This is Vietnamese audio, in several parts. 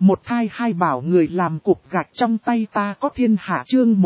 Một thai hai bảo người làm cục gạch trong tay ta có thiên hạ chương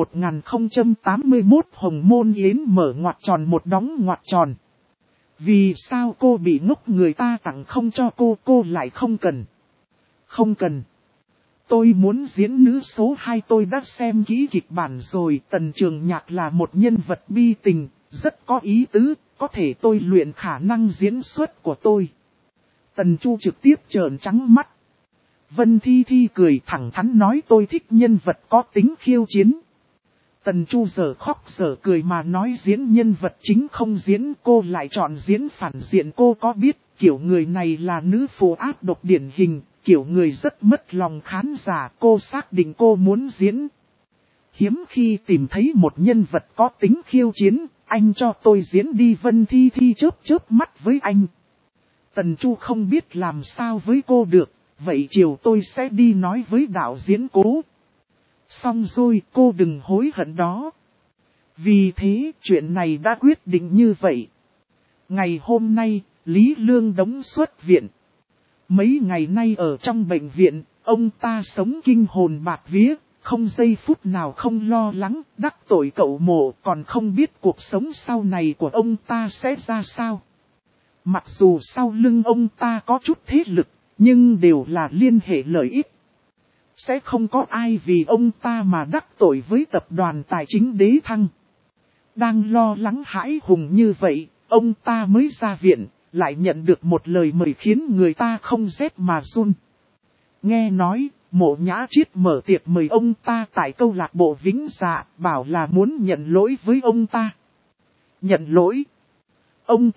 1081 hồng môn yến mở ngoặc tròn một đóng ngoặc tròn. Vì sao cô bị ngốc người ta tặng không cho cô lại không cần. Không cần. Tôi muốn diễn nữ số 2 tôi đã xem kỹ kịch bản rồi. Tần Trường Nhạc là một nhân vật bi tình, rất có ý tứ, có thể tôi luyện khả năng diễn xuất của tôi. Tần Chu trực tiếp trợn trắng mắt. Vân Thi Thi cười thẳng thắn nói tôi thích nhân vật có tính khiêu chiến. Tần Chu giờ khóc giờ cười mà nói diễn nhân vật chính không diễn cô lại chọn diễn phản diện cô có biết kiểu người này là nữ phù ác độc điển hình, kiểu người rất mất lòng khán giả cô xác định cô muốn diễn. Hiếm khi tìm thấy một nhân vật có tính khiêu chiến, anh cho tôi diễn đi Vân Thi Thi chớp mắt với anh. Tần Chu không biết làm sao với cô được. Vậy chiều tôi sẽ đi nói với đạo diễn Cố. Xong rồi cô đừng hối hận đó. Vì thế chuyện này đã quyết định như vậy. Ngày hôm nay, Lý Lương Đống xuất viện. Mấy ngày nay ở trong bệnh viện, ông ta sống kinh hồn bạt vía, không giây phút nào không lo lắng, đắc tội cậu Mộ còn không biết cuộc sống sau này của ông ta sẽ ra sao. Mặc dù sau lưng ông ta có chút thế lực, nhưng đều là liên hệ lợi ích. Sẽ không có ai vì ông ta mà đắc tội với tập đoàn tài chính Đế Thăng. Đang lo lắng hãi hùng như vậy, ông ta mới ra viện, lại nhận được một lời mời khiến người ta không rét mà run. Nghe nói, Mộ Nhã Triết mở tiệc mời ông ta tại câu lạc bộ Vĩnh Dạ, bảo là muốn nhận lỗi với ông ta. Nhận lỗi? Ông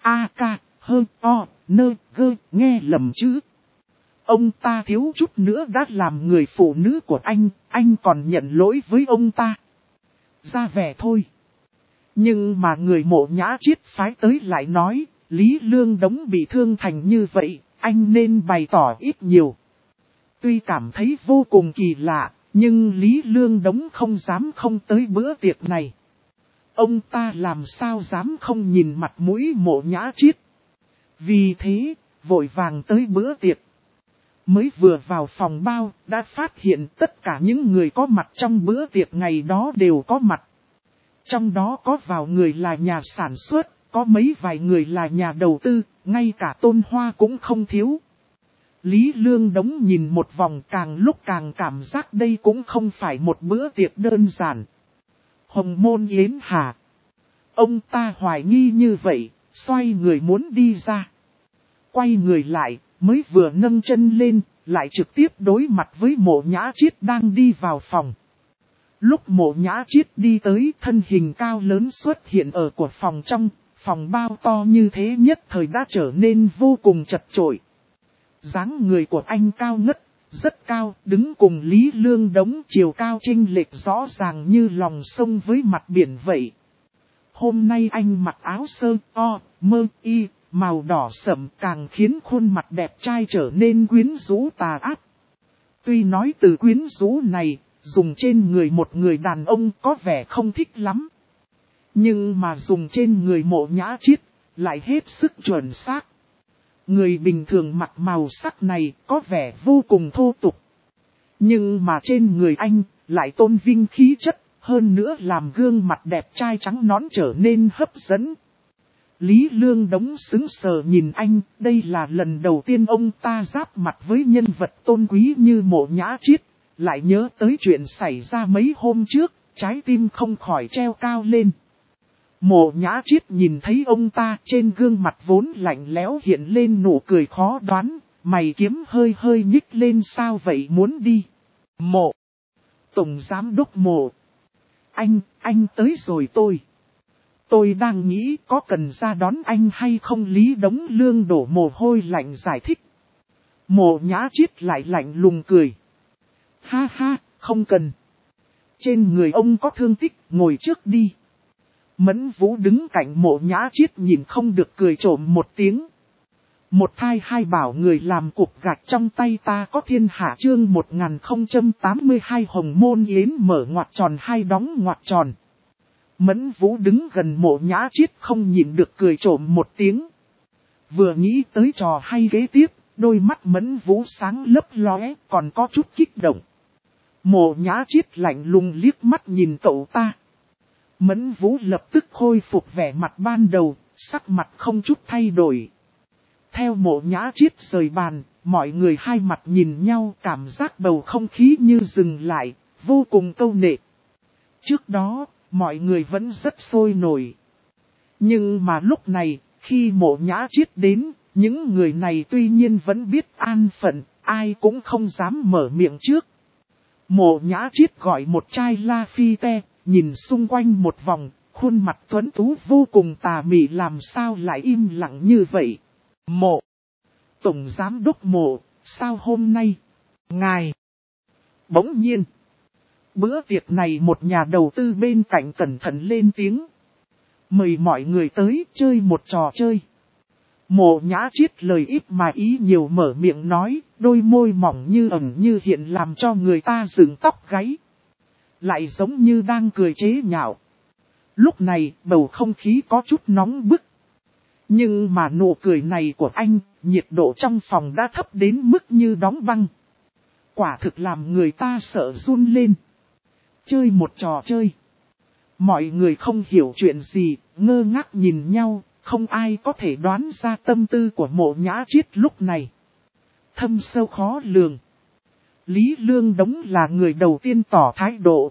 T.A.K.H.O.N.G nghe lầm chứ? Ông ta thiếu chút nữa đã làm người phụ nữ của anh còn nhận lỗi với ông ta. Ra vẻ thôi. Nhưng mà người Mộ Nhã Triết phái tới lại nói, Lý Lương Đống bị thương thành như vậy, anh nên bày tỏ ít nhiều. Tuy cảm thấy vô cùng kỳ lạ, nhưng Lý Lương Đống không dám không tới bữa tiệc này. Ông ta làm sao dám không nhìn mặt mũi Mộ Nhã Triết. Vì thế, vội vàng tới bữa tiệc. Mới vừa vào phòng bao, đã phát hiện tất cả những người có mặt trong bữa tiệc ngày đó đều có mặt. Trong đó có vào người là nhà sản xuất, có vài người là nhà đầu tư, ngay cả Tôn Hoa cũng không thiếu. Lý Lương Đống nhìn một vòng càng lúc càng cảm giác đây cũng không phải một bữa tiệc đơn giản. Hồng môn yến hà. Ông ta hoài nghi như vậy, xoay người muốn đi ra. Quay người lại, mới vừa nâng chân lên, lại trực tiếp đối mặt với Mộ Nhã Triết đang đi vào phòng. Lúc Mộ Nhã Triết đi tới, thân hình cao lớn xuất hiện ở của phòng trong, phòng bao to như thế nhất thời đã trở nên vô cùng chật chội. Dáng người của anh cao ngất, rất cao, đứng cùng Lý Lương Đống chiều cao chênh lệch rõ ràng như lòng sông với mặt biển vậy. Hôm nay anh mặc áo sơ mơ y, màu đỏ sẫm càng khiến khuôn mặt đẹp trai trở nên quyến rũ tà ác. Tuy nói từ quyến rũ này, dùng trên người một người đàn ông có vẻ không thích lắm. Nhưng mà dùng trên người Mộ Nhã Triết, lại hết sức chuẩn xác. Người bình thường mặc màu sắc này có vẻ vô cùng thô tục. Nhưng mà trên người anh, lại tôn vinh khí chất, hơn nữa làm gương mặt đẹp trai trắng nõn trở nên hấp dẫn. Lý Lương Đống sững sờ nhìn anh, đây là lần đầu tiên ông ta giáp mặt với nhân vật tôn quý như Mộ Nhã Triết, lại nhớ tới chuyện xảy ra mấy hôm trước, trái tim không khỏi treo cao lên. Mộ Nhã Triết nhìn thấy ông ta trên gương mặt vốn lạnh lẽo hiện lên nụ cười khó đoán, mày kiếm hơi nhích lên sao vậy muốn đi. Mộ. Tổng giám đốc Mộ. Anh tới rồi tôi. Tôi đang nghĩ có cần ra đón anh hay không Lý Đống Lương đổ mồ hôi lạnh giải thích. Mộ Nhã Triết lại lạnh lùng cười. Ha ha, không cần. Trên người ông có thương tích, ngồi trước đi. Mẫn Vũ đứng cạnh Mộ Nhã Triết nhìn không được cười trộm một tiếng. Một thai hai bảo người làm cục gạch trong tay ta có thiên hạ chương 1082 hồng môn yến mở ngoặc tròn hai đóng ngoặc tròn. Mẫn Vũ đứng gần Mộ Nhã Triết không nhịn được cười trộm một tiếng. Vừa nghĩ tới trò hay kế tiếp, Đôi mắt Mẫn Vũ sáng lấp lóe, còn có chút kích động. Mộ Nhã Chiết lạnh lùng liếc mắt nhìn cậu ta. Mẫn Vũ lập tức khôi phục vẻ mặt ban đầu, sắc mặt không chút thay đổi. Theo Mộ Nhã Chiết rời bàn, mọi người hai mặt nhìn nhau, cảm giác bầu không khí như dừng lại, vô cùng câu nệ. Trước đó, mọi người vẫn rất sôi nổi. Nhưng mà lúc này, khi Mộ Nhã Chiết đến, những người này tuy nhiên vẫn biết an phận, ai cũng không dám mở miệng trước. Mộ Nhã Chiết gọi một chai La Phi te, nhìn xung quanh một vòng, khuôn mặt tuấn tú vô cùng tà mị, làm sao lại im lặng như vậy. Mộ Tổng Giám Đốc Mộ, sao hôm nay, ngài... Bỗng nhiên, bữa tiệc này một nhà đầu tư bên cạnh cẩn thận lên tiếng. Mời mọi người tới chơi một trò chơi. Mộ Nhã Chiết lời ít mà ý nhiều mở miệng nói, đôi môi mỏng như ẩn như hiện làm cho người ta dựng tóc gáy. Lại giống như đang cười chế nhạo. Lúc này bầu không khí có chút nóng bức. Nhưng mà nụ cười này của anh, nhiệt độ trong phòng đã thấp đến mức như đóng băng. Quả thực làm người ta sợ run lên. Chơi một trò chơi. Mọi người không hiểu chuyện gì, ngơ ngác nhìn nhau, không ai có thể đoán ra tâm tư của Mộ Nhã Chiết lúc này. Thâm sâu khó lường. Lý Lương Đống là người đầu tiên tỏ thái độ.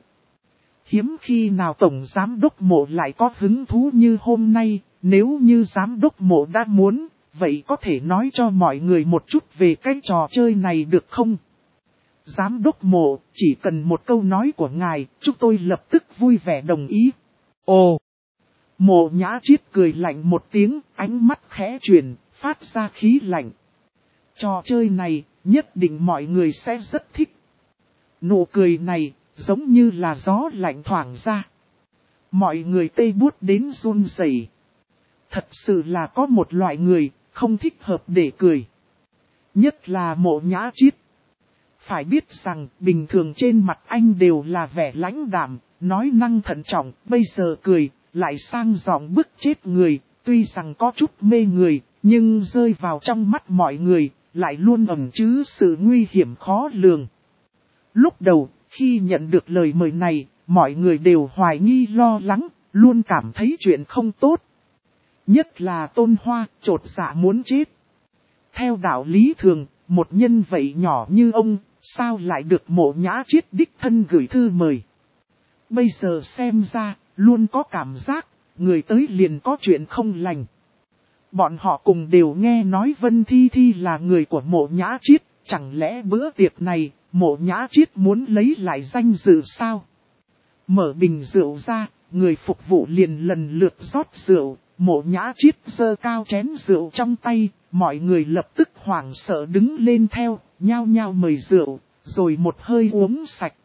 Hiếm khi nào Tổng Giám Đốc Mộ lại có hứng thú như hôm nay, nếu như Giám Đốc Mộ đã muốn, vậy có thể nói cho mọi người một chút về cái trò chơi này được không? Giám Đốc Mộ, chỉ cần một câu nói của ngài, chúng tôi lập tức vui vẻ đồng ý. Ồ! Mộ Nhã Chiết cười lạnh một tiếng, ánh mắt khẽ chuyển, phát ra khí lạnh. Trò chơi này, nhất định mọi người sẽ rất thích. Nụ cười này, giống như là gió lạnh thoảng ra. Mọi người tê buốt đến run rẩy. Thật sự là có một loại người, không thích hợp để cười. Nhất là Mộ Nhã Chiết. Phải biết rằng, bình thường trên mặt anh đều là vẻ lãnh đạm, nói năng thận trọng, bây giờ cười, lại sang giọng bức chết người, tuy rằng có chút mê người, nhưng rơi vào trong mắt mọi người, lại luôn ẩn chứa sự nguy hiểm khó lường. Lúc đầu, khi nhận được lời mời này, mọi người đều hoài nghi lo lắng, luôn cảm thấy chuyện không tốt. Nhất là Tôn Hoa, chột dạ muốn chết. Theo đạo lý thường, một nhân vậy nhỏ như ông, sao lại được Mộ Nhã Chiết đích thân gửi thư mời. Bây giờ xem ra, luôn có cảm giác, người tới liền có chuyện không lành. Bọn họ cùng đều nghe nói Vân Thi Thi là người của Mộ Nhã Chiết, chẳng lẽ bữa tiệc này, Mộ Nhã Chiết muốn lấy lại danh dự sao? Mở bình rượu ra, người phục vụ liền lần lượt rót rượu, Mộ Nhã Chiết giơ cao chén rượu trong tay, mọi người lập tức hoảng sợ đứng lên theo, nhao nhao mời rượu, rồi một hơi uống sạch.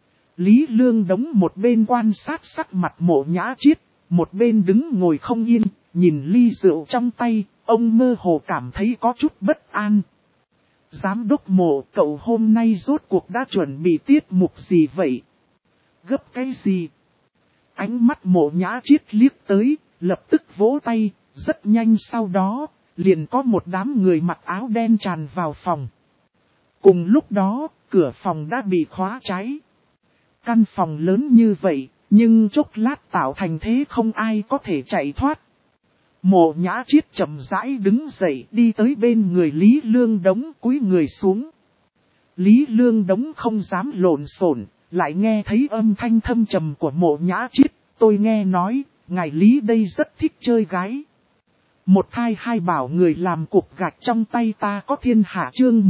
Lý Lương Đống một bên quan sát sắc mặt Mộ Nhã Chiết, một bên đứng ngồi không yên, nhìn ly rượu trong tay, ông mơ hồ cảm thấy có chút bất an. Giám đốc Mộ, cậu hôm nay rốt cuộc đã chuẩn bị tiết mục gì vậy? Gấp cái gì? Ánh mắt Mộ Nhã Chiết liếc tới, lập tức vỗ tay, rất nhanh sau đó, liền có một đám người mặc áo đen tràn vào phòng. Cùng lúc đó, cửa phòng đã bị khóa trái. Căn phòng lớn như vậy, nhưng chốc lát tạo thành thế không ai có thể chạy thoát. Mộ Nhã Chiết chậm rãi đứng dậy đi tới bên người Lý Lương Đống cúi người xuống. Lý Lương Đống không dám lộn xộn, lại nghe thấy âm thanh thâm trầm của Mộ Nhã Chiết. Tôi nghe nói, ngài Lý đây rất thích chơi gái. Một thai hai bảo người làm cục gạch trong tay ta có thiên hạ chương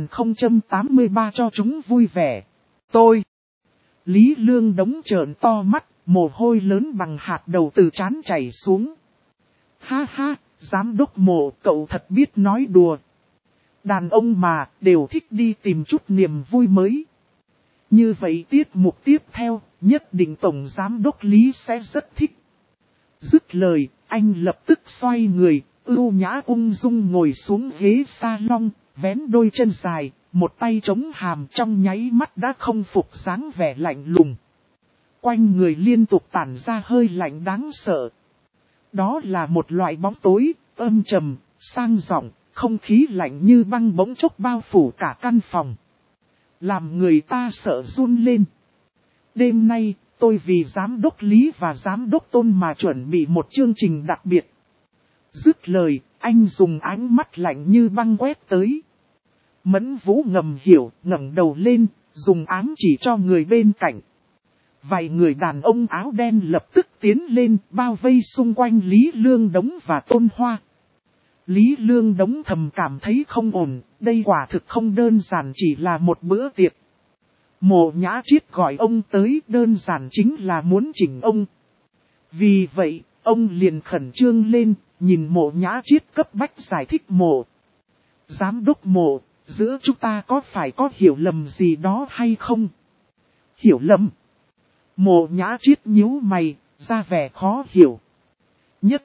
1083 cho chúng vui vẻ. Tôi. Lý Lương Đống trợn to mắt, mồ hôi lớn bằng hạt đầu từ trán chảy xuống. Ha ha, giám đốc Mộ, cậu thật biết nói đùa. Đàn ông mà, đều thích đi tìm chút niềm vui mới. Như vậy tiết mục tiếp theo, nhất định Tổng Giám đốc Lý sẽ rất thích. Dứt lời, anh lập tức xoay người, ưu nhã ung dung ngồi xuống ghế salon, vén đôi chân dài, một tay chống hàm trong nháy mắt đã không phục dáng vẻ lạnh lùng. Quanh người liên tục tản ra hơi lạnh đáng sợ. Đó là một loại bóng tối, âm trầm, sang giọng, không khí lạnh như băng bỗng chốc bao phủ cả căn phòng. Làm người ta sợ run lên. Đêm nay, tôi vì giám đốc Lý và giám đốc Tôn mà chuẩn bị một chương trình đặc biệt. Dứt lời, anh dùng ánh mắt lạnh như băng quét tới. Mẫn Vũ ngầm hiểu, ngẩng đầu lên, dùng ám chỉ cho người bên cạnh. Vài người đàn ông áo đen lập tức tiến lên, bao vây xung quanh Lý Lương Đống và Tôn Hoa. Lý Lương Đống thầm cảm thấy không ổn, đây quả thực không đơn giản chỉ là một bữa tiệc. Mộ Nhã Triết gọi ông tới đơn giản chính là muốn chỉnh ông. Vì vậy, ông liền khẩn trương lên, nhìn Mộ Nhã Triết cấp bách giải thích Mộ. Giám đốc Mộ, giữa chúng ta có phải có hiểu lầm gì đó hay không? Hiểu lầm? Mộ Nhã Triết nhíu mày, ra vẻ khó hiểu. Nhất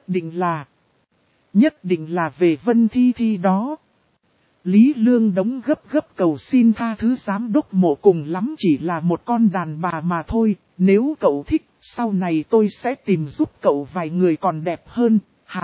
định là về Vân Thi Thi đó. Lý Lương Đống gấp cầu xin tha thứ giám đốc Mộ, cùng lắm chỉ là một con đàn bà mà thôi. Nếu cậu thích, sau này tôi sẽ tìm giúp cậu vài người còn đẹp hơn,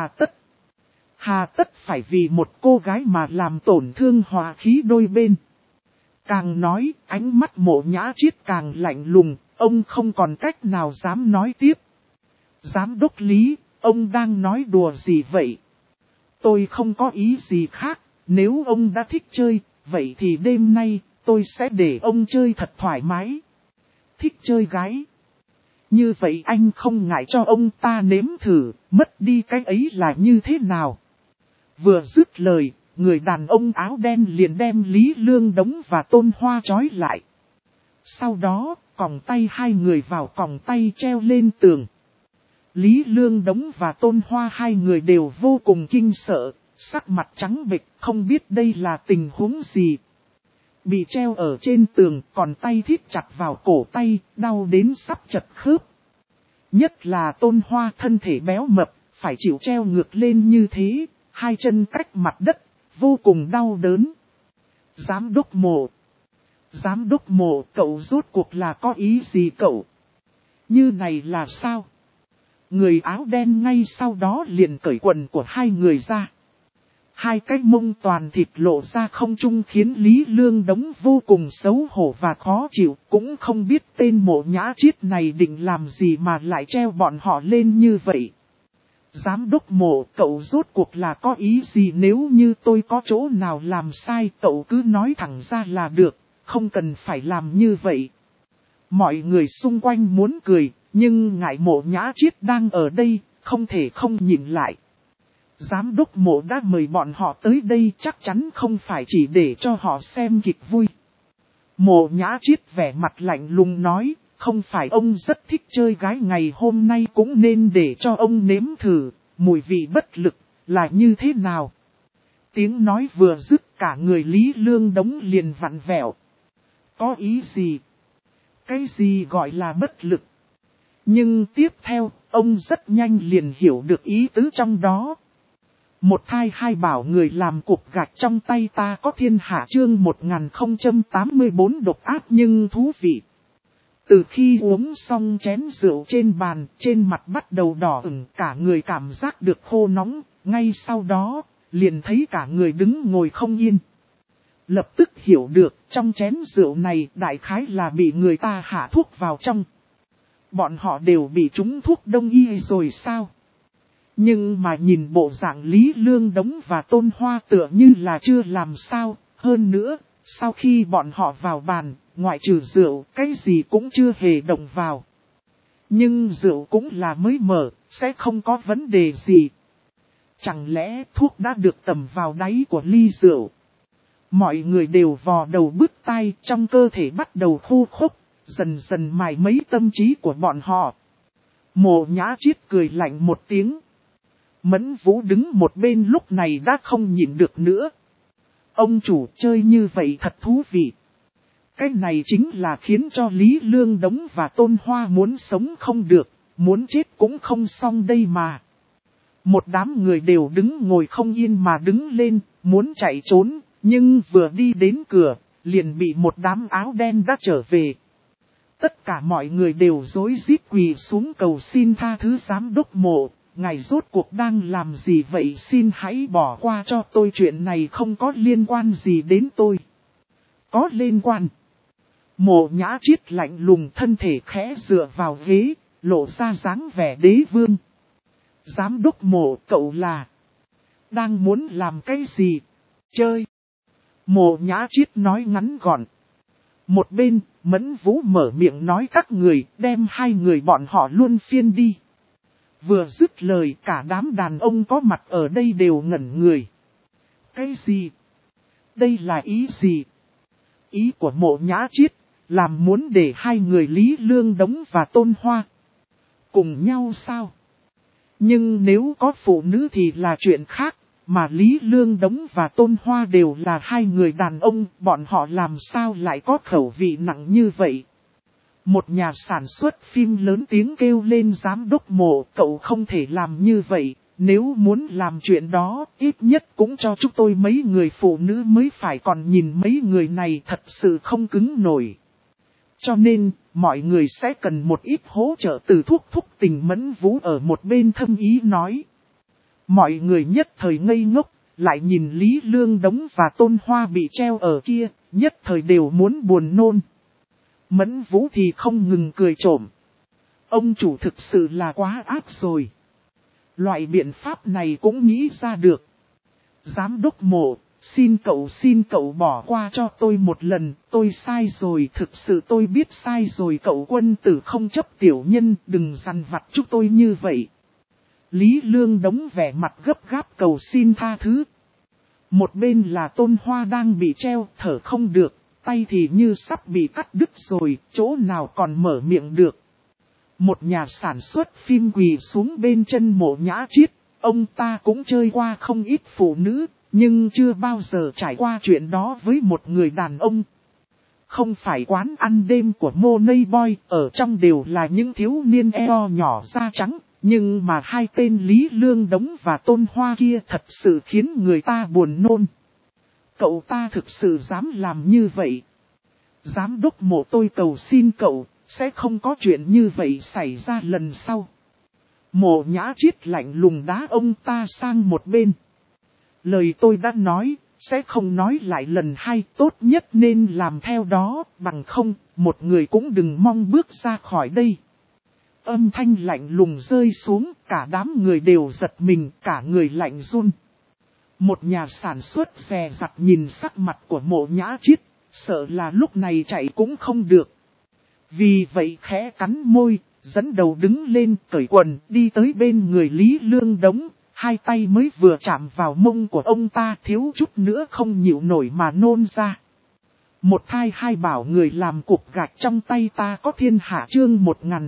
hà tất phải vì một cô gái mà làm tổn thương hòa khí đôi bên. Càng nói, ánh mắt Mộ Nhã Triết càng lạnh lùng, ông không còn cách nào dám nói tiếp. Giám đốc Lý, ông đang nói đùa gì vậy? Tôi không có ý gì khác, nếu ông đã thích chơi, vậy thì đêm nay, tôi sẽ để ông chơi thật thoải mái. Thích chơi gái. Như vậy anh không ngại cho ông ta nếm thử, mất đi cái ấy là như thế nào? Vừa dứt lời, người đàn ông áo đen liền đem Lý Lương Đống và Tôn Hoa trói lại. Sau đó, còng tay hai người vào còng tay treo lên tường. Lý Lương Đống và Tôn Hoa hai người đều vô cùng kinh sợ, sắc mặt trắng bệch, không biết đây là tình huống gì. Bị treo ở trên tường, còn tay thít chặt vào cổ tay, đau đến sắp chật khớp. Nhất là Tôn Hoa thân thể béo mập, phải chịu treo ngược lên như thế, hai chân cách mặt đất, vô cùng đau đớn. Giám đốc Mộ, cậu rốt cuộc là có ý gì cậu? Như này là sao? Người áo đen ngay sau đó liền cởi quần của hai người ra. Hai cái mông toàn thịt lộ ra không trung khiến Lý Lương Đống vô cùng xấu hổ và khó chịu. Cũng không biết tên Mộ Nhã Triết này định làm gì mà lại treo bọn họ lên như vậy. Giám đốc Mộ, cậu rốt cuộc là có ý gì? Nếu như tôi có chỗ nào làm sai, cậu cứ nói thẳng ra là được, không cần phải làm như vậy. Mọi người xung quanh muốn cười, nhưng ngại Mộ Nhã Triết đang ở đây, không thể không nhìn lại. Giám đốc Mộ đã mời bọn họ tới đây, chắc chắn không phải chỉ để cho họ xem kịch vui. Mộ Nhã Triết vẻ mặt lạnh lùng nói, không phải ông rất thích chơi gái, ngày hôm nay cũng nên để cho ông nếm thử, mùi vị bất lực, là như thế nào. Tiếng nói vừa dứt, cả người Lý Lương Đống liền vặn vẹo. Có ý gì? Cái gì gọi là bất lực? Nhưng tiếp theo, ông rất nhanh liền hiểu được ý tứ trong đó. Một thai hai bảo người làm cục gạch trong tay ta có thiên hạ, chương 1084 độc ác nhưng thú vị. Từ khi uống xong chén rượu trên bàn, trên mặt bắt đầu đỏ ửng, cả người cảm giác được khô nóng, ngay sau đó, liền thấy cả người đứng ngồi không yên. Lập tức hiểu được, trong chén rượu này đại khái là bị người ta hạ thuốc vào trong. Bọn họ đều bị trúng thuốc đông y rồi sao? Nhưng mà nhìn bộ dạng Lý Lương Đống và Tôn Hoa tựa như là chưa làm sao. Hơn nữa, sau khi bọn họ vào bàn, ngoại trừ rượu, cái gì cũng chưa hề động vào. Nhưng rượu cũng là mới mở, sẽ không có vấn đề gì. Chẳng lẽ thuốc đã được tầm vào đáy của ly rượu? Mọi người đều vò đầu bứt tai, trong cơ thể bắt đầu khô khốc, dần dần mài mấy tâm trí của bọn họ. Mộ Nhã Triết cười lạnh một tiếng. Mẫn Vũ đứng một bên lúc này đã không nhịn được nữa. Ông chủ chơi như vậy thật thú vị. Cái này chính là khiến cho Lý Lương Đống và Tôn Hoa muốn sống không được, muốn chết cũng không xong đây mà. Một đám người đều đứng ngồi không yên mà đứng lên, muốn chạy trốn, nhưng vừa đi đến cửa, liền bị một đám áo đen đã trở về. Tất cả mọi người đều rối rít quỳ xuống cầu xin tha thứ giám đốc Mộ. ngài rốt cuộc đang làm gì vậy, xin hãy bỏ qua cho tôi, chuyện này không có liên quan gì đến tôi. Có liên quan. Mộ Nhã Chiết lạnh lùng, thân thể khẽ dựa vào ghế, lộ ra dáng vẻ đế vương. Giám đốc Mộ, cậu là đang muốn làm cái gì? Chơi. Mộ Nhã Chiết nói ngắn gọn. Một bên, Mẫn Vũ mở miệng nói các người, đem hai người bọn họ luôn phiên đi. Vừa dứt lời, cả đám đàn ông có mặt ở đây đều ngẩn người. Cái gì? Đây là ý gì? Ý của Mộ Nhã Chiết, làm muốn để hai người Lý Lương Đống và Tôn Hoa cùng nhau sao? Nhưng nếu có phụ nữ thì là chuyện khác, mà Lý Lương Đống và Tôn Hoa đều là hai người đàn ông, bọn họ làm sao lại có khẩu vị nặng như vậy? Một nhà sản xuất phim lớn tiếng kêu lên, giám đốc Mộ, cậu không thể làm như vậy, nếu muốn làm chuyện đó, ít nhất cũng cho chúng tôi mấy người phụ nữ mới phải, còn nhìn mấy người này thật sự không cứng nổi. Cho nên, mọi người sẽ cần một ít hỗ trợ từ thuốc thúc tình. Mẫn Vũ ở một bên thâm ý nói. Mọi người nhất thời ngây ngốc, lại nhìn Lý Lương Đống và Tôn Hoa bị treo ở kia, nhất thời đều muốn buồn nôn. Mẫn Vũ thì không ngừng cười trộm. Ông chủ thực sự là quá ác rồi. Loại biện pháp này cũng nghĩ ra được. Giám đốc Mộ, xin cậu bỏ qua cho tôi một lần, tôi sai rồi, thực sự tôi biết sai rồi, cậu quân tử không chấp tiểu nhân, đừng dằn vặt chúng tôi như vậy. Lý Lương Đống vẻ mặt gấp gáp cầu xin tha thứ. Một bên là Tôn Hoa đang bị treo, thở không được, tay thì như sắp bị cắt đứt rồi, chỗ nào còn mở miệng được. Một nhà sản xuất phim quỳ xuống bên chân Mộ Nhã Chiết, ông ta cũng chơi qua không ít phụ nữ, nhưng chưa bao giờ trải qua chuyện đó với một người đàn ông. Không phải quán ăn đêm của Money Boy, ở trong đều là những thiếu niên eo nhỏ da trắng, nhưng mà hai tên Lý Lương Đống và Tôn Hoa kia thật sự khiến người ta buồn nôn. Cậu ta thực sự dám làm như vậy. Giám đốc Mộ, tôi cầu xin cậu, sẽ không có chuyện như vậy xảy ra lần sau. Mộ Nhã Chiết lạnh lùng đá ông ta sang một bên. Lời tôi đã nói, sẽ không nói lại lần hai, tốt nhất nên làm theo đó, bằng không, một người cũng đừng mong bước ra khỏi đây. Âm thanh lạnh lùng rơi xuống, cả đám người đều giật mình, cả người lạnh run. Một nhà sản xuất dè dặt nhìn sắc mặt của Mộ Nhã Chiết, sợ là lúc này chạy cũng không được. Vì vậy khẽ cắn môi, dẫn đầu đứng lên cởi quần, đi tới bên người Lý Lương Đống, hai tay mới vừa chạm vào mông của ông ta, thiếu chút nữa không nhịu nổi mà nôn ra. Một thai hai bảo người làm cục gạch trong tay ta có thiên hạ, chương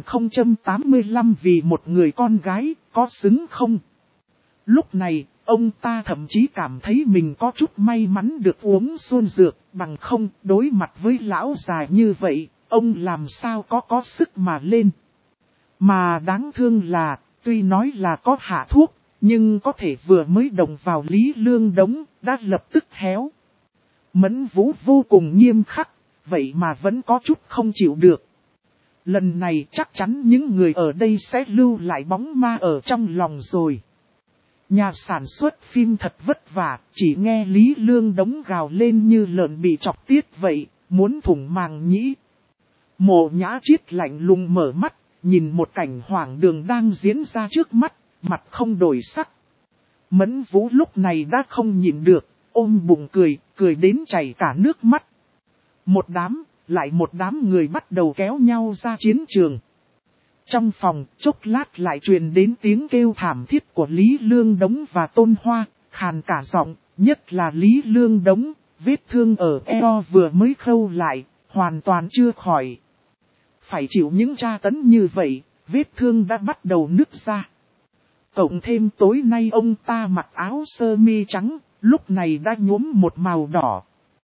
1085, vì một người con gái, có xứng không? Lúc này, ông ta thậm chí cảm thấy mình có chút may mắn được uống xuân dược, bằng không, đối mặt với lão già như vậy, ông làm sao có sức mà lên. Mà đáng thương là, tuy nói là có hạ thuốc, nhưng có thể vừa mới đồng vào Lý Lương Đống, đã lập tức héo. Mẫn Vũ vô cùng nghiêm khắc, vậy mà vẫn có chút không chịu được. Lần này chắc chắn những người ở đây sẽ lưu lại bóng ma ở trong lòng rồi. Nhà sản xuất phim thật vất vả, chỉ nghe Lý Lương Đống gào lên như lợn bị chọc tiết vậy, muốn thủng màng nhĩ. Mộ Nhã Chiết lạnh lùng mở mắt, nhìn một cảnh hoang đường đang diễn ra trước mắt, mặt không đổi sắc. Mẫn Vũ lúc này đã không nhịn được, ôm bụng cười đến chảy cả nước mắt. Một đám, lại một đám người bắt đầu kéo nhau ra chiến trường. Trong phòng, chốc lát lại truyền đến tiếng kêu thảm thiết của Lý Lương Đống và Tôn Hoa, khàn cả giọng, nhất là Lý Lương Đống, vết thương ở eo vừa mới khâu lại, hoàn toàn chưa khỏi. Phải chịu những tra tấn như vậy, vết thương đã bắt đầu nứt ra. Cộng thêm tối nay ông ta mặc áo sơ mi trắng, lúc này đã nhuốm một màu đỏ.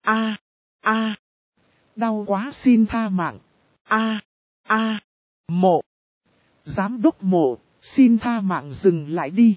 Đau quá, xin tha mạng. Mộ. Giám đốc Mộ, xin tha mạng, dừng lại đi.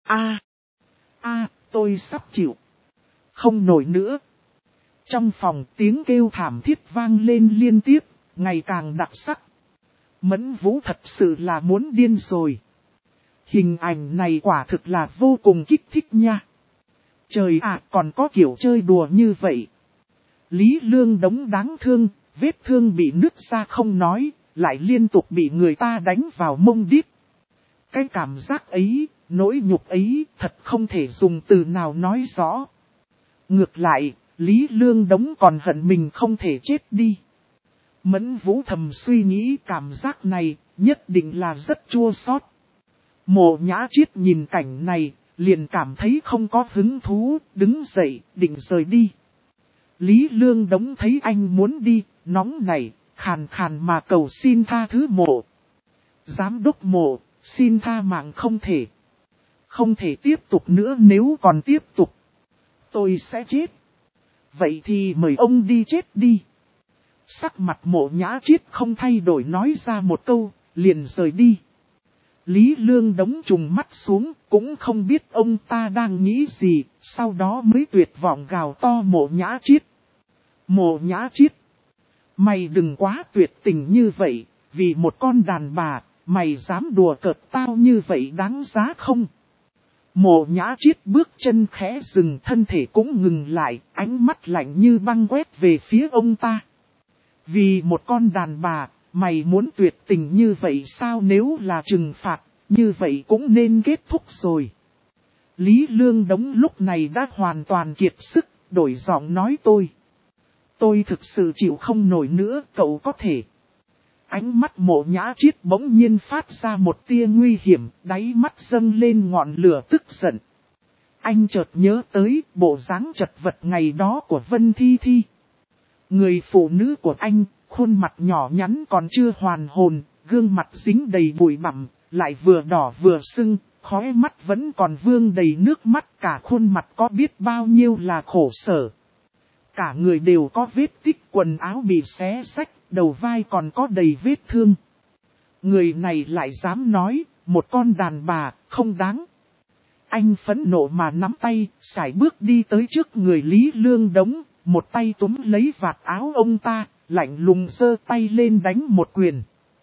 Tôi sắp chịu không nổi nữa. Trong phòng tiếng kêu thảm thiết vang lên liên tiếp, ngày càng đặc sắc. Mẫn Vũ thật sự là muốn điên rồi. Hình ảnh này quả thực là vô cùng kích thích nha. Trời ạ, còn có kiểu chơi đùa như vậy. Lý Lương Đống đáng thương, vết thương bị nứt ra không nói, lại liên tục bị người ta đánh vào mông đít. Cái cảm giác ấy, nỗi nhục ấy, thật không thể dùng từ nào nói rõ. Ngược lại, Lý Lương Đống còn hận mình không thể chết đi. Mẫn Vũ thầm suy nghĩ cảm giác này, nhất định là rất chua xót. Mộ Nhã Triết nhìn cảnh này, liền cảm thấy không có hứng thú, đứng dậy, định rời đi. Lý Lương Đống thấy anh muốn đi, nóng nảy, khàn khàn mà cầu xin tha thứ Mộ. Giám đốc Mộ, xin tha mạng không thể. Không thể tiếp tục nữa, nếu còn tiếp tục, tôi sẽ chết. Vậy thì mời ông đi chết đi. Sắc mặt Mộ Nhã Triết không thay đổi, nói ra một câu, liền rời đi. Lý Lương Đống trùng mắt xuống, cũng không biết ông ta đang nghĩ gì, sau đó mới tuyệt vọng gào to Mộ Nhã Triết. Mộ Nhã Triết, mày đừng quá tuyệt tình như vậy, vì một con đàn bà, mày dám đùa cợt tao như vậy đáng giá không? Mộ Nhã Triết bước chân khẽ dừng, thân thể cũng ngừng lại, ánh mắt lạnh như băng quét về phía ông ta. Vì một con đàn bà, mày muốn tuyệt tình như vậy sao? Nếu là trừng phạt, như vậy cũng nên kết thúc rồi. Lý Lương Đống lúc này đã hoàn toàn kiệt sức, đổi giọng nói tôi thực sự chịu không nổi nữa, cậu có thể. Ánh mắt Mộ Nhã Triết bỗng nhiên phát ra một tia nguy hiểm, đáy mắt dâng lên ngọn lửa tức giận. Anh chợt nhớ tới bộ dáng chật vật ngày đó của Vân Thi Thi. Người phụ nữ của anh, khuôn mặt nhỏ nhắn còn chưa hoàn hồn, gương mặt dính đầy bụi bặm, lại vừa đỏ vừa sưng, khóe mắt vẫn còn vương đầy nước mắt, cả khuôn mặt có biết bao nhiêu là khổ sở. Cả người đều có vết tích, quần áo bị xé xách, đầu vai còn có đầy vết thương. Người này lại dám nói, một con đàn bà, không đáng. Anh phẫn nộ mà nắm tay, sải bước đi tới trước người Lý Lương Đống, một tay túm lấy vạt áo ông ta, lạnh lùng giơ tay lên đánh một quyền.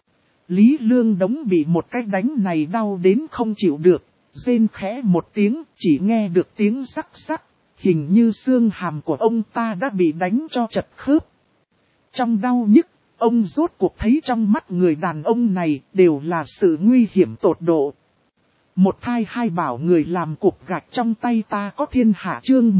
Lý Lương Đống bị một cái đánh này đau đến không chịu được, rên khẽ một tiếng, chỉ nghe được tiếng sắc sắc, hình như xương hàm của ông ta đã bị đánh cho chật khớp. Trong đau nhức, ông rốt cuộc thấy trong mắt người đàn ông này đều là sự nguy hiểm tột độ. Một thai hai bảo người làm cục gạch trong tay ta có thiên hạ, chương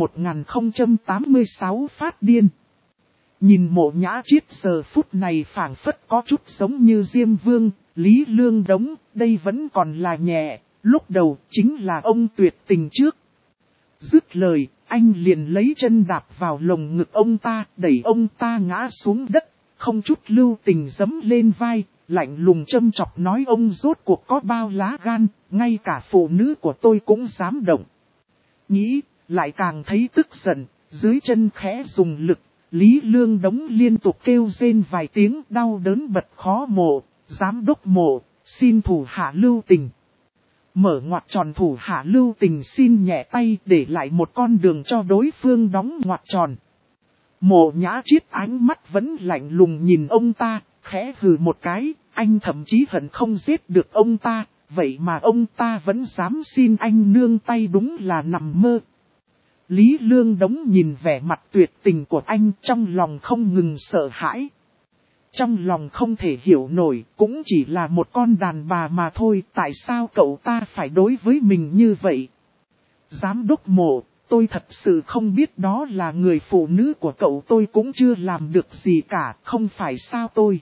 1086 phát điên. Nhìn Mộ Nhã Triết giờ phút này phảng phất có chút giống như Diêm Vương, Lý Lương Đống, đây vẫn còn là nhẹ, lúc đầu chính là ông tuyệt tình trước. Dứt lời, anh liền lấy chân đạp vào lồng ngực ông ta, đẩy ông ta ngã xuống đất, không chút lưu tình giẫm lên vai, lạnh lùng châm chọc nói ông rốt cuộc có bao lá gan, ngay cả phụ nữ của tôi cũng dám động. Nghĩ, lại càng thấy tức giận, dưới chân khẽ dùng lực, Lý Lương Đống liên tục kêu rên vài tiếng đau đớn bật khó Mộ, giám đốc Mộ, xin thủ hạ lưu tình. Mở ngoặc tròn thủ hạ lưu tình xin nhẹ tay để lại một con đường cho đối phương đóng ngoặc tròn. Mộ Nhã Triết ánh mắt vẫn lạnh lùng nhìn ông ta, khẽ hừ một cái, anh thậm chí hận không giết được ông ta, vậy mà ông ta vẫn dám xin anh nương tay, đúng là nằm mơ. Lý Lương Đống nhìn vẻ mặt tuyệt tình của anh, trong lòng không ngừng sợ hãi. Trong lòng không thể hiểu nổi, cũng chỉ là một con đàn bà mà thôi, tại sao cậu ta phải đối với mình như vậy? Giám đốc Mộ, tôi thật sự không biết đó là người phụ nữ của cậu, tôi cũng chưa làm được gì cả, không phải sao tôi?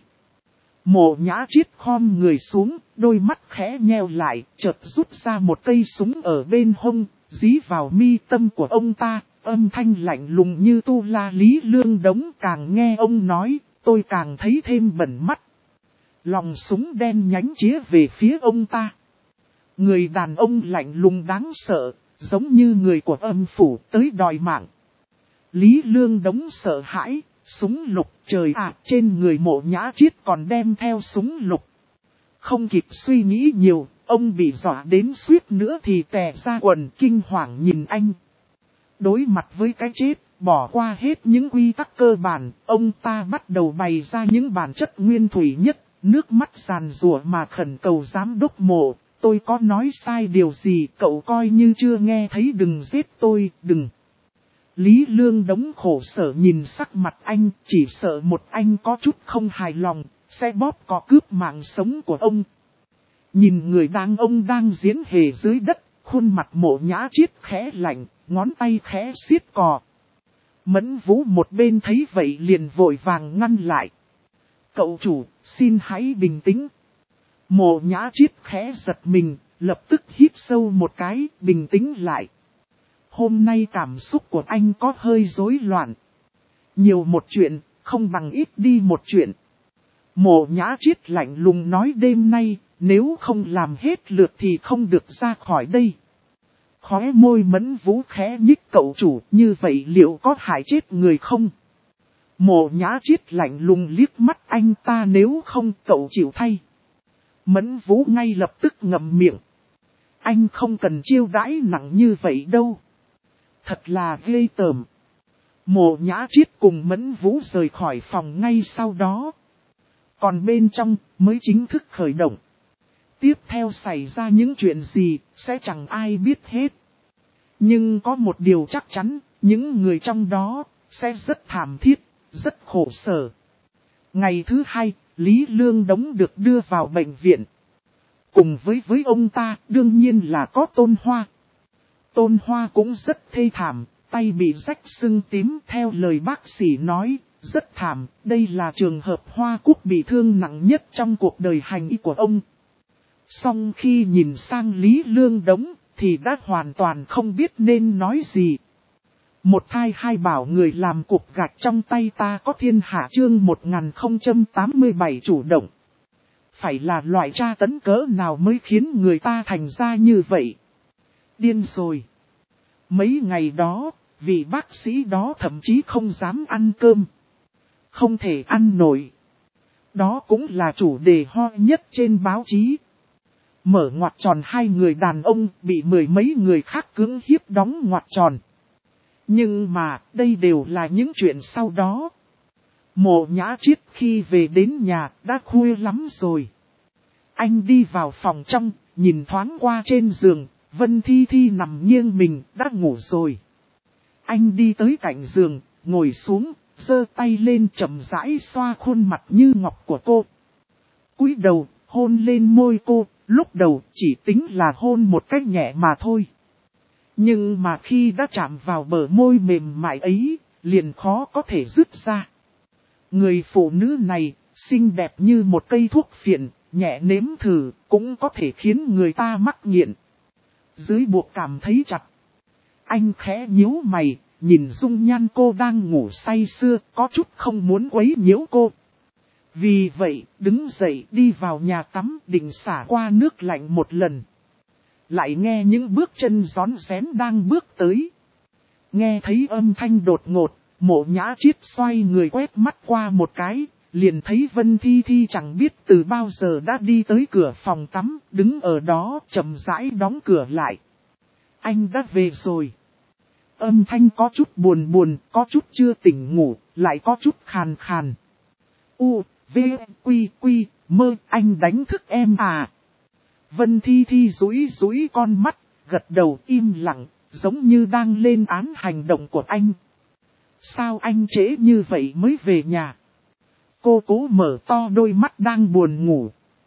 Mộ Nhã Triết khom người xuống, đôi mắt khẽ nheo lại, chợt rút ra một cây súng ở bên hông, dí vào mi tâm của ông ta, âm thanh lạnh lùng như tu la. Lý Lương Đống càng nghe ông nói, tôi càng thấy thêm bẩn mắt. Lòng súng đen nhánh chĩa về phía ông ta. Người đàn ông lạnh lùng đáng sợ, giống như người của âm phủ tới đòi mạng. Lý Lương Đống sợ hãi, súng lục, trời ạ, trên người Mộ Nhã Triết còn đem theo súng lục. Không kịp suy nghĩ nhiều, ông bị dọa đến suýt nữa thì tè ra quần, kinh hoàng nhìn anh. Đối mặt với cái chết, bỏ qua hết những quy tắc cơ bản, ông ta bắt đầu bày ra những bản chất nguyên thủy nhất, nước mắt giàn rủa mà khẩn cầu giám đốc Mộ, tôi có nói sai điều gì, cậu coi như chưa nghe thấy, đừng giết tôi, đừng. Lý Lương Đống khổ sở nhìn sắc mặt anh, chỉ sợ một anh có chút không hài lòng, sẽ bóp cò cướp mạng sống của ông. Nhìn người ông đang diễn hề dưới đất, khuôn mặt Mộ Nhã Chiết khẽ lạnh, ngón tay khẽ siết cò. Mẫn Vũ một bên thấy vậy liền vội vàng ngăn lại. Cậu chủ, xin hãy bình tĩnh. Mộ Nhã Chiết khẽ giật mình, lập tức hít sâu một cái, bình tĩnh lại. Hôm nay cảm xúc của anh có hơi rối loạn. Nhiều một chuyện, không bằng ít đi một chuyện. Mộ Nhã Chiết lạnh lùng nói, đêm nay, nếu không làm hết lượt thì không được ra khỏi đây. Khóe môi Mẫn Vũ khẽ nhích, cậu chủ, như vậy liệu có hại chết người không? Mộ Nhã Chiết lạnh lùng liếc mắt anh ta, nếu không cậu chịu thay. Mẫn Vũ ngay lập tức ngậm miệng. Anh không cần chiêu đãi nặng như vậy đâu. Thật là ghê tởm. Mộ Nhã Chiết cùng Mẫn Vũ rời khỏi phòng ngay sau đó. Còn bên trong mới chính thức khởi động. Tiếp theo xảy ra những chuyện gì sẽ chẳng ai biết hết. Nhưng có một điều chắc chắn, những người trong đó sẽ rất thảm thiết, rất khổ sở. Ngày thứ hai, Lý Lương Đống được đưa vào bệnh viện. Cùng với ông ta đương nhiên là có Tôn Hoa. Tôn Hoa cũng rất thê thảm, tay bị rách sưng tím, theo lời bác sĩ nói, rất thảm. Đây là trường hợp Hoa Cúc bị thương nặng nhất trong cuộc đời hành y của ông. Song khi nhìn sang Lý Lương Đống thì đã hoàn toàn không biết nên nói gì. Một thai hai bảo người làm cục gạch trong tay ta có thiên hạ, chương 1087 chủ động. Phải là loại tra tấn cỡ nào mới khiến người ta thành ra như vậy? Điên rồi. Mấy ngày đó, vị bác sĩ đó thậm chí không dám ăn cơm. Không thể ăn nổi. Đó cũng là chủ đề hot nhất trên báo chí. Mở ngoặc tròn, hai người đàn ông bị mười mấy người khác cưỡng hiếp đóng ngoặc tròn. Nhưng mà, đây đều là những chuyện sau đó. Mộ Nhã Chiết khi về đến nhà đã khuya lắm rồi. Anh đi vào phòng trong, nhìn thoáng qua trên giường, Vân Thi Thi nằm nghiêng mình, đã ngủ rồi. Anh đi tới cạnh giường, ngồi xuống, giơ tay lên chậm rãi xoa khuôn mặt như ngọc của cô. Cúi đầu, hôn lên môi cô, lúc đầu chỉ tính là hôn một cách nhẹ mà thôi. Nhưng mà khi đã chạm vào bờ môi mềm mại ấy, liền khó có thể dứt ra. Người phụ nữ này, xinh đẹp như một cây thuốc phiện, nhẹ nếm thử, cũng có thể khiến người ta mắc nghiện. Dưới buộc cảm thấy chặt. Anh khẽ nhíu mày, nhìn dung nhan cô đang ngủ say sưa, có chút không muốn quấy nhiễu cô. Vì vậy, đứng dậy đi vào nhà tắm, định xả qua nước lạnh một lần. Lại nghe những bước chân rón rén đang bước tới. Nghe thấy âm thanh đột ngột, Mộ Nhã Chiết xoay người quét mắt qua một cái, liền thấy Vân Thi Thi chẳng biết từ bao giờ đã đi tới cửa phòng tắm, đứng ở đó chậm rãi đóng cửa lại. Anh đã về rồi. Âm thanh có chút buồn buồn, có chút chưa tỉnh ngủ, lại có chút khàn khàn. U, V, Quy, Quy, mơ, anh đánh thức em à? Vân Thi Thi rũi con mắt, gật đầu im lặng, giống như đang lên án hành động của anh. Sao anh trễ như vậy mới về nhà? Cô cố mở to đôi mắt đang buồn ngủ.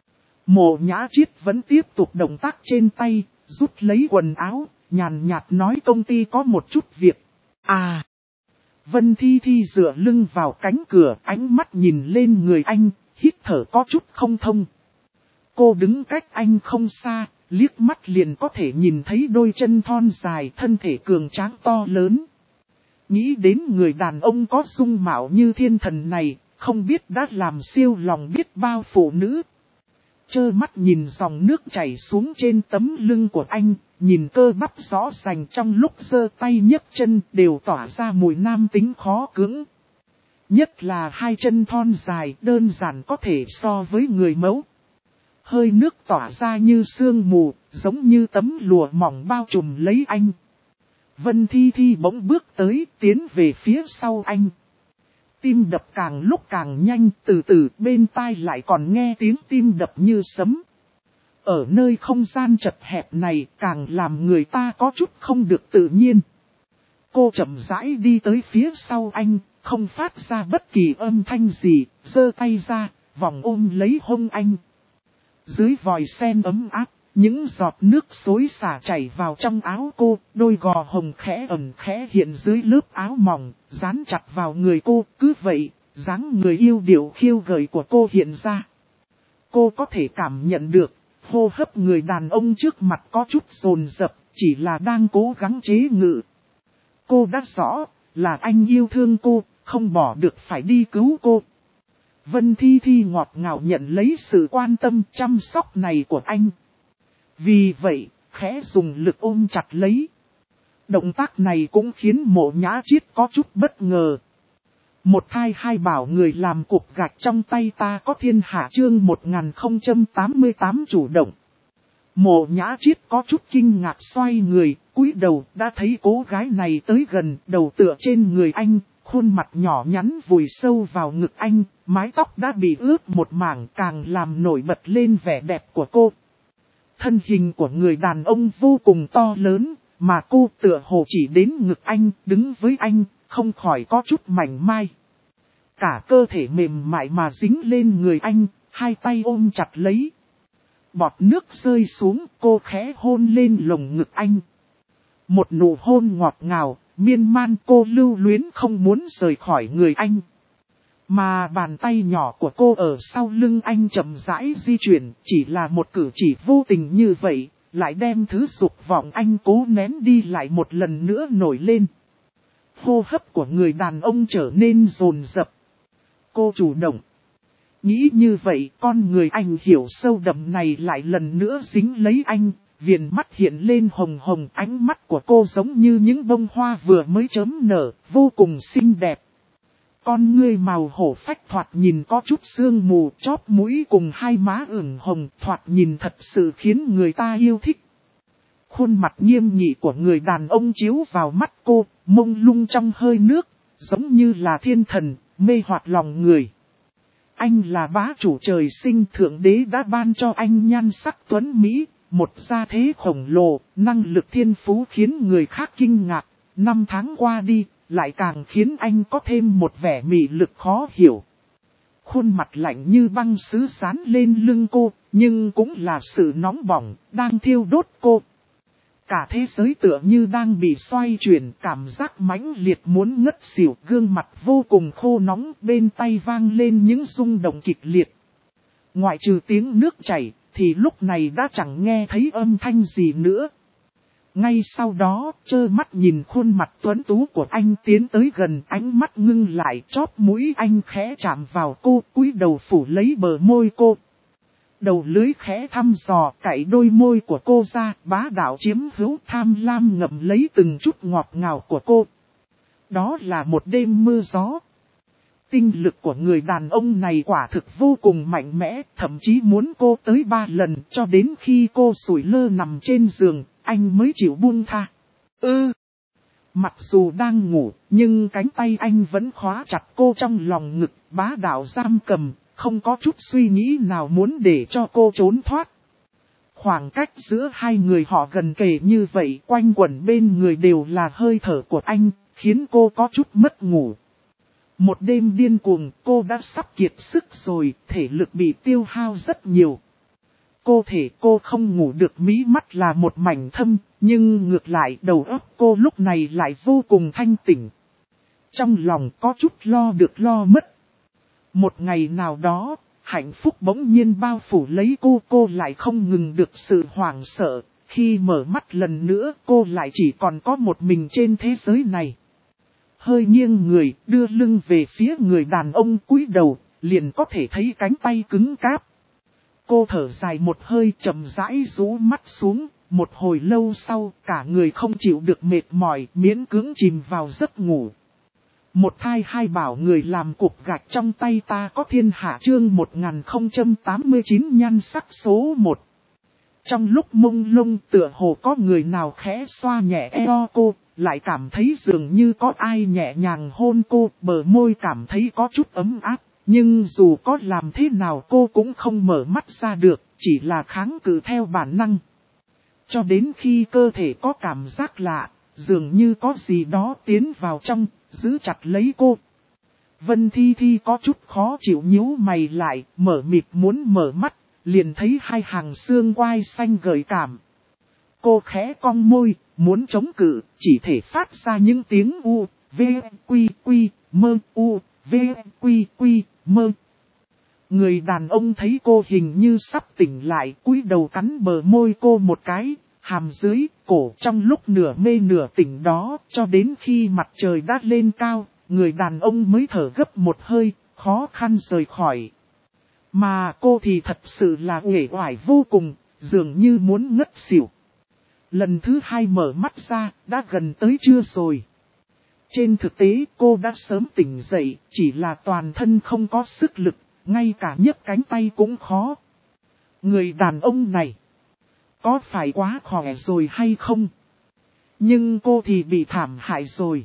Mộ Nhã Chiết vẫn tiếp tục động tác trên tay, rút lấy quần áo, nhàn nhạt nói công ty có một chút việc. À! Vân Thi Thi dựa lưng vào cánh cửa, ánh mắt nhìn lên người anh, hít thở có chút không thông. Cô đứng cách anh không xa, liếc mắt liền có thể nhìn thấy đôi chân thon dài, thân thể cường tráng to lớn. Nghĩ đến người đàn ông có dung mạo như thiên thần này, không biết đã làm siêu lòng biết bao phụ nữ. Trơ mắt nhìn dòng nước chảy xuống trên tấm lưng của anh, nhìn cơ bắp rõ ràng trong lúc giơ tay nhấc chân đều tỏa ra mùi nam tính khó cưỡng. Nhất là hai chân thon dài đơn giản có thể so với người mẫu. Hơi nước tỏa ra như sương mù, giống như tấm lụa mỏng bao trùm lấy anh. Vân Thi Thi bỗng bước tới, tiến về phía sau anh. Tim đập càng lúc càng nhanh, từ từ bên tai lại còn nghe tiếng tim đập như sấm. Ở nơi không gian chật hẹp này càng làm người ta có chút không được tự nhiên. Cô chậm rãi đi tới phía sau anh, không phát ra bất kỳ âm thanh gì, giơ tay ra, vòng ôm lấy hông anh. Dưới vòi sen ấm áp, những giọt nước xối xả chảy vào trong áo cô, đôi gò hồng khẽ ẩn khẽ hiện dưới lớp áo mỏng, dán chặt vào người cô, cứ vậy, dáng người yêu điệu khiêu gợi của cô hiện ra. Cô có thể cảm nhận được, hô hấp người đàn ông trước mặt có chút dồn dập, chỉ là đang cố gắng chế ngự. Cô đã rõ, là anh yêu thương cô, không bỏ được phải đi cứu cô. Vân Thi Thi ngọt ngào nhận lấy sự quan tâm chăm sóc này của anh. Vì vậy, khẽ dùng lực ôm chặt lấy. Động tác này cũng khiến Mộ Nhã Chiết có chút bất ngờ. Một thai hai bảo người làm cục gạch trong tay ta có thiên hạ chương 1088 chủ động. Mộ Nhã Chiết có chút kinh ngạc xoay người, cúi đầu đã thấy cô gái này tới gần, đầu tựa trên người anh, khuôn mặt nhỏ nhắn vùi sâu vào ngực anh, mái tóc đã bị ướt một mảng càng làm nổi bật lên vẻ đẹp của cô. Thân hình của người đàn ông vô cùng to lớn, mà cô tựa hồ chỉ đến ngực anh, đứng với anh, không khỏi có chút mảnh mai. Cả cơ thể mềm mại mà dính lên người anh, hai tay ôm chặt lấy. Bọt nước rơi xuống, cô khẽ hôn lên lồng ngực anh. Một nụ hôn ngọt ngào, miên man cô lưu luyến không muốn rời khỏi người anh. Mà bàn tay nhỏ của cô ở sau lưng anh chậm rãi di chuyển, chỉ là một cử chỉ vô tình như vậy, lại đem thứ dục vọng anh cố nén đi lại một lần nữa nổi lên. Hô hấp của người đàn ông trở nên dồn dập. Cô chủ động. Nghĩ như vậy, con người anh hiểu sâu đậm này lại lần nữa dính lấy anh, viền mắt hiện lên hồng hồng, ánh mắt của cô giống như những bông hoa vừa mới chớm nở, vô cùng xinh đẹp. Con ngươi màu hổ phách thoạt nhìn có chút sương mù, chóp mũi cùng hai má ửng hồng, thoạt nhìn thật sự khiến người ta yêu thích. Khuôn mặt nghiêm nghị của người đàn ông chiếu vào mắt cô, mông lung trong hơi nước, giống như là thiên thần, mê hoặc lòng người. Anh là bá chủ trời sinh, thượng đế đã ban cho anh nhan sắc tuấn Mỹ, một gia thế khổng lồ, năng lực thiên phú khiến người khác kinh ngạc. 5 tháng qua đi, lại càng khiến anh có thêm một vẻ mị lực khó hiểu. Khuôn mặt lạnh như băng sứ sán lên lưng cô, nhưng cũng là sự nóng bỏng, đang thiêu đốt cô. Cả thế giới tựa như đang bị xoay chuyển, cảm giác mãnh liệt muốn ngất xỉu, gương mặt vô cùng khô nóng, bên tay vang lên những rung động kịch liệt. Ngoại trừ tiếng nước chảy, thì lúc này đã chẳng nghe thấy âm thanh gì nữa. Ngay sau đó, trơ mắt nhìn khuôn mặt tuấn tú của anh tiến tới gần, ánh mắt ngưng lại, chóp mũi anh khẽ chạm vào cô, cúi đầu phủ lấy bờ môi cô. Đầu lưới khẽ thăm dò cạy đôi môi của cô ra, bá đạo chiếm hữu, tham lam ngậm lấy từng chút ngọt ngào của cô. Đó là một đêm mưa gió. Tinh lực của người đàn ông này quả thực vô cùng mạnh mẽ, thậm chí muốn cô tới 3 lần, cho đến khi cô sủi lơ nằm trên giường, anh mới chịu buông tha. Mặc dù đang ngủ, nhưng cánh tay anh vẫn khóa chặt cô trong lòng ngực, bá đạo giam cầm, không có chút suy nghĩ nào muốn để cho cô trốn thoát. Khoảng cách giữa hai người họ gần kề như vậy, quanh quẩn bên người đều là hơi thở của anh, khiến cô có chút mất ngủ. Một đêm điên cuồng, cô đã sắp kiệt sức rồi, thể lực bị tiêu hao rất nhiều. Cô không ngủ được, mí mắt là một mảnh thâm, nhưng ngược lại đầu óc cô lúc này lại vô cùng thanh tỉnh. Trong lòng có chút lo được lo mất. Một ngày nào đó, hạnh phúc bỗng nhiên bao phủ lấy cô lại không ngừng được sự hoảng sợ. Khi mở mắt lần nữa, cô lại chỉ còn có một mình trên thế giới này. Hơi nghiêng người, đưa lưng về phía người đàn ông cúi đầu, liền có thể thấy cánh tay cứng cáp. Cô thở dài một hơi, chậm rãi rũ mắt xuống, một hồi lâu sau, cả người không chịu được mệt mỏi, miễn cưỡng chìm vào giấc ngủ. Một thai hai bảo người làm cục gạch trong tay ta có thiên hạ chương 1089 nhan sắc số 1. Trong lúc mông lung tựa hồ có người nào khẽ xoa nhẹ eo cô, lại cảm thấy dường như có ai nhẹ nhàng hôn cô, bờ môi cảm thấy có chút ấm áp. Nhưng dù có làm thế nào cô cũng không mở mắt ra được, chỉ là kháng cự theo bản năng. Cho đến khi cơ thể có cảm giác lạ, dường như có gì đó tiến vào trong, giữ chặt lấy cô. Vân Thi Thi có chút khó chịu nhíu mày lại, mở mịt muốn mở mắt, liền thấy hai hàng xương quai xanh gợi cảm. Cô khẽ cong môi, muốn chống cự, chỉ thể phát ra những tiếng u, v, quy, quy, mơ, u, v, quy, quy, mơ. Người đàn ông thấy cô hình như sắp tỉnh lại, cúi đầu cắn bờ môi cô một cái, hàm dưới, cổ trong lúc nửa mê nửa tỉnh đó, cho đến khi mặt trời đã lên cao, người đàn ông mới thở gấp một hơi, khó khăn rời khỏi. Mà cô thì thật sự là uể oải vô cùng, dường như muốn ngất xỉu. Lần thứ hai mở mắt ra, đã gần tới trưa rồi. Trên thực tế cô đã sớm tỉnh dậy, chỉ là toàn thân không có sức lực, ngay cả nhấc cánh tay cũng khó. Người đàn ông này, có phải quá khỏe rồi hay không? Nhưng cô thì bị thảm hại rồi.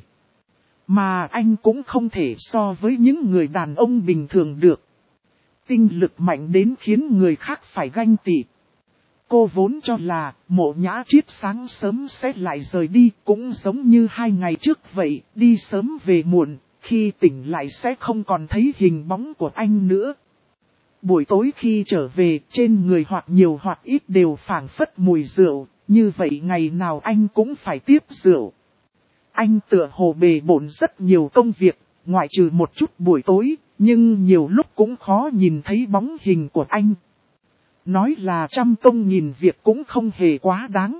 Mà anh cũng không thể so với những người đàn ông bình thường được. Tinh lực mạnh đến khiến người khác phải ganh tị. Cô vốn cho là Mộ Nhã Triết sáng sớm sẽ lại rời đi, cũng giống như 2 ngày trước vậy, đi sớm về muộn, khi tỉnh lại sẽ không còn thấy hình bóng của anh nữa. Buổi tối khi trở về, trên người hoặc nhiều hoặc ít đều phảng phất mùi rượu, như vậy ngày nào anh cũng phải tiếp rượu. Anh tựa hồ bề bộn rất nhiều công việc, ngoại trừ một chút buổi tối, nhưng nhiều lúc cũng khó nhìn thấy bóng hình của anh. Nói là trăm công nghìn việc cũng không hề quá đáng.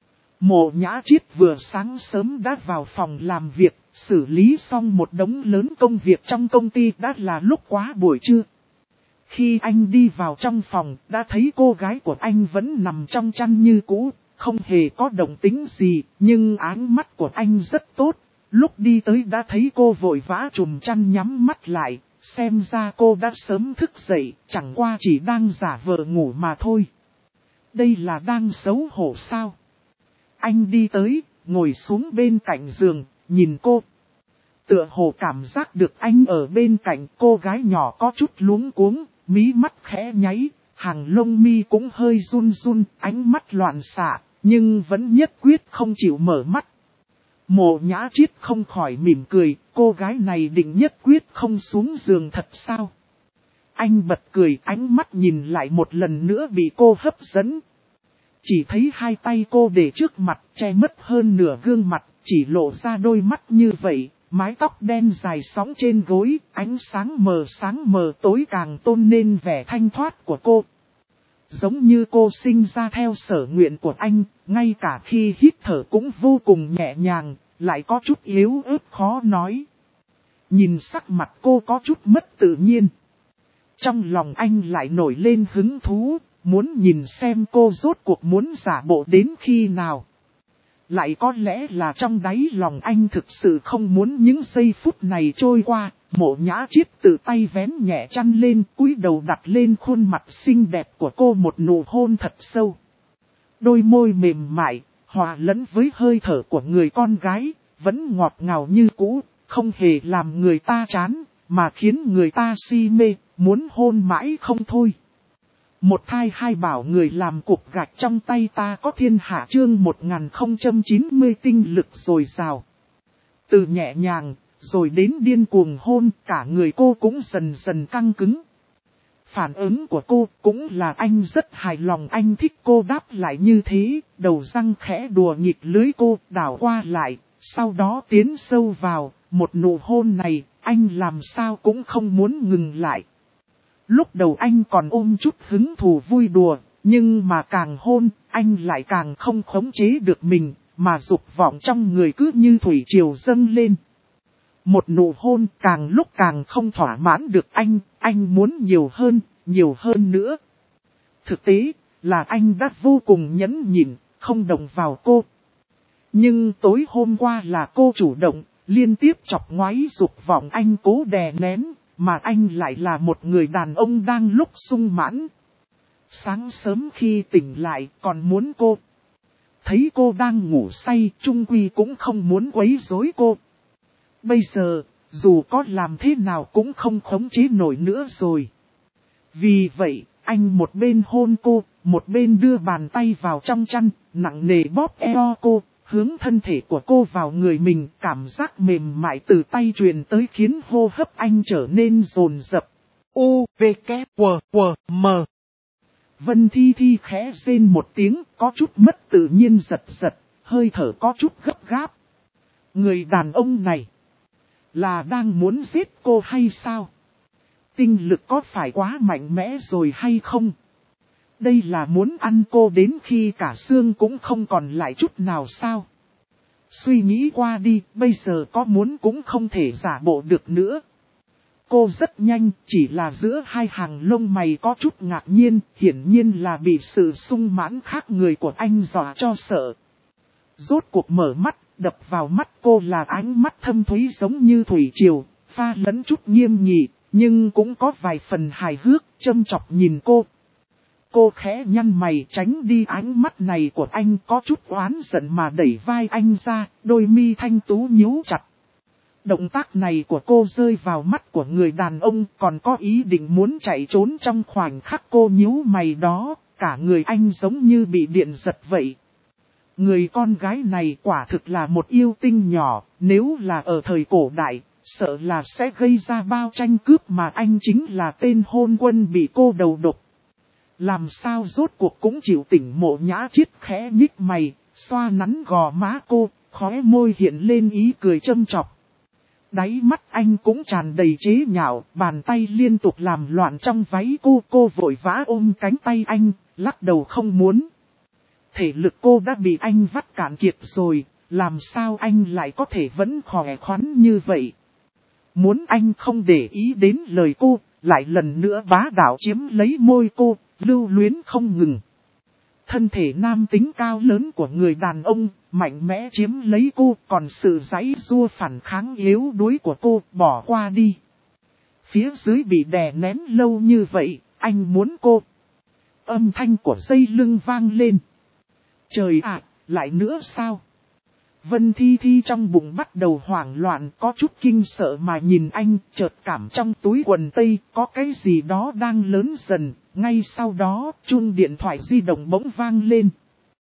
Mộ Nhã Triết vừa sáng sớm đã vào phòng làm việc, xử lý xong một đống lớn công việc trong công ty đã là lúc quá buổi trưa. Khi anh đi vào trong phòng, đã thấy cô gái của anh vẫn nằm trong chăn như cũ, không hề có động tĩnh gì, nhưng ánh mắt của anh rất tốt. Lúc đi tới đã thấy cô vội vã trùm chăn nhắm mắt lại, xem ra cô đã sớm thức dậy, chẳng qua chỉ đang giả vờ ngủ mà thôi. Đây là đang xấu hổ sao? Anh đi tới, ngồi xuống bên cạnh giường, nhìn cô. Tựa hồ cảm giác được anh ở bên cạnh, cô gái nhỏ có chút luống cuống, mí mắt khẽ nháy, hàng lông mi cũng hơi run run, ánh mắt loạn xạ, nhưng vẫn nhất quyết không chịu mở mắt. Mộ Nhã Triết không khỏi mỉm cười, cô gái này định nhất quyết không xuống giường thật sao? Anh bật cười, ánh mắt nhìn lại một lần nữa bị cô hấp dẫn. Chỉ thấy hai tay cô để trước mặt, che mất hơn nửa gương mặt, chỉ lộ ra đôi mắt như vậy, mái tóc đen dài sóng trên gối, ánh sáng mờ tối càng tôn nên vẻ thanh thoát của cô. Giống như cô sinh ra theo sở nguyện của anh, ngay cả khi hít thở cũng vô cùng nhẹ nhàng, lại có chút yếu ớt khó nói. Nhìn sắc mặt cô có chút mất tự nhiên. Trong lòng anh lại nổi lên hứng thú, muốn nhìn xem cô rốt cuộc muốn giả bộ đến khi nào. Lại có lẽ là trong đáy lòng anh thực sự không muốn những giây phút này trôi qua. Mộ Nhã Triết tự tay vén nhẹ chăn lên, cúi đầu đặt lên khuôn mặt xinh đẹp của cô một nụ hôn thật sâu. Đôi môi mềm mại, hòa lẫn với hơi thở của người con gái, vẫn ngọt ngào như cũ, không hề làm người ta chán, mà khiến người ta si mê, muốn hôn mãi không thôi. Một thai hai bảo người làm cục gạch trong tay ta có thiên hạ chương 1090 tinh lực dồi dào. Từ nhẹ nhàng, rồi đến điên cuồng hôn, cả người cô cũng dần dần căng cứng. Phản ứng của cô cũng là anh rất hài lòng, anh thích cô đáp lại như thế, đầu răng khẽ đùa nghịch lưới cô, đảo qua lại, sau đó tiến sâu vào, một nụ hôn này, anh làm sao cũng không muốn ngừng lại. Lúc đầu anh còn ôm chút hứng thú vui đùa, nhưng mà càng hôn, anh lại càng không khống chế được mình, mà dục vọng trong người cứ như thủy triều dâng lên. Một nụ hôn càng lúc càng không thỏa mãn được anh muốn nhiều hơn nữa. Thực tế là anh đã vô cùng nhẫn nhịn, không động vào cô. Nhưng tối hôm qua là cô chủ động, liên tiếp chọc ngoáy dục vọng anh cố đè nén, mà anh lại là một người đàn ông đang lúc sung mãn. Sáng sớm khi tỉnh lại còn muốn cô. Thấy cô đang ngủ say, chung quy cũng không muốn quấy rối cô. Bây giờ, Dù có làm thế nào cũng không khống chế nổi nữa rồi. Vì vậy, anh một bên hôn cô, một bên đưa bàn tay vào trong chăn, nặng nề bóp eo cô, hướng thân thể của cô vào người mình, cảm giác mềm mại từ tay truyền tới khiến hô hấp anh trở nên dồn dập. U, V, K, W, W, M. Vân Thi Thi khẽ rên một tiếng, có chút mất tự nhiên giật giật, hơi thở có chút gấp gáp. Người đàn ông này, là đang muốn giết cô hay sao? Tinh lực có phải quá mạnh mẽ rồi hay không? Đây là muốn ăn cô đến khi cả xương cũng không còn lại chút nào sao? Suy nghĩ qua đi, bây giờ có muốn cũng không thể giả bộ được nữa. Cô rất nhanh, chỉ là giữa hai hàng lông mày có chút ngạc nhiên, hiển nhiên là bị sự sung mãn khác người của anh dọa cho sợ. Rốt cuộc mở mắt, đập vào mắt cô là ánh mắt thâm thúy giống như thủy triều, pha lẫn chút nghiêm nghị, nhưng cũng có vài phần hài hước, châm chọc nhìn cô. Cô khẽ nhăn mày tránh đi ánh mắt này của anh, có chút oán giận mà đẩy vai anh ra, đôi mi thanh tú nhíu chặt. Động tác này của cô rơi vào mắt của người đàn ông, còn có ý định muốn chạy trốn. Trong khoảnh khắc cô nhíu mày đó, cả người anh giống như bị điện giật vậy. Người con gái này quả thực là một yêu tinh nhỏ, nếu là ở thời cổ đại, sợ là sẽ gây ra bao tranh cướp, mà anh chính là tên hôn quân bị cô đầu độc. Làm sao rốt cuộc cũng chịu tỉnh. Mộ Nhã Chiết khẽ nhích mày, xoa nắn gò má cô, khóe môi hiện lên ý cười châm chọc. Đáy mắt anh cũng tràn đầy chế nhạo, bàn tay liên tục làm loạn trong váy cô vội vã ôm cánh tay anh, lắc đầu không muốn. Thể lực cô đã bị anh vắt cạn kiệt rồi, làm sao anh lại có thể vẫn khỏe khoắn như vậy? Muốn anh không để ý đến lời cô, lại lần nữa bá đạo chiếm lấy môi cô, lưu luyến không ngừng. Thân thể nam tính cao lớn của người đàn ông, mạnh mẽ chiếm lấy cô, còn sự giãy giụa phản kháng yếu đuối của cô bỏ qua đi. Phía dưới bị đè nén lâu như vậy, anh muốn cô. Âm thanh của dây lưng vang lên. Trời ạ, lại nữa sao? Vân Thi Thi trong bụng bắt đầu hoảng loạn, có chút kinh sợ mà nhìn anh, chợt cảm trong túi quần tây có cái gì đó đang lớn dần. Ngay sau đó, chuông điện thoại di động bỗng vang lên.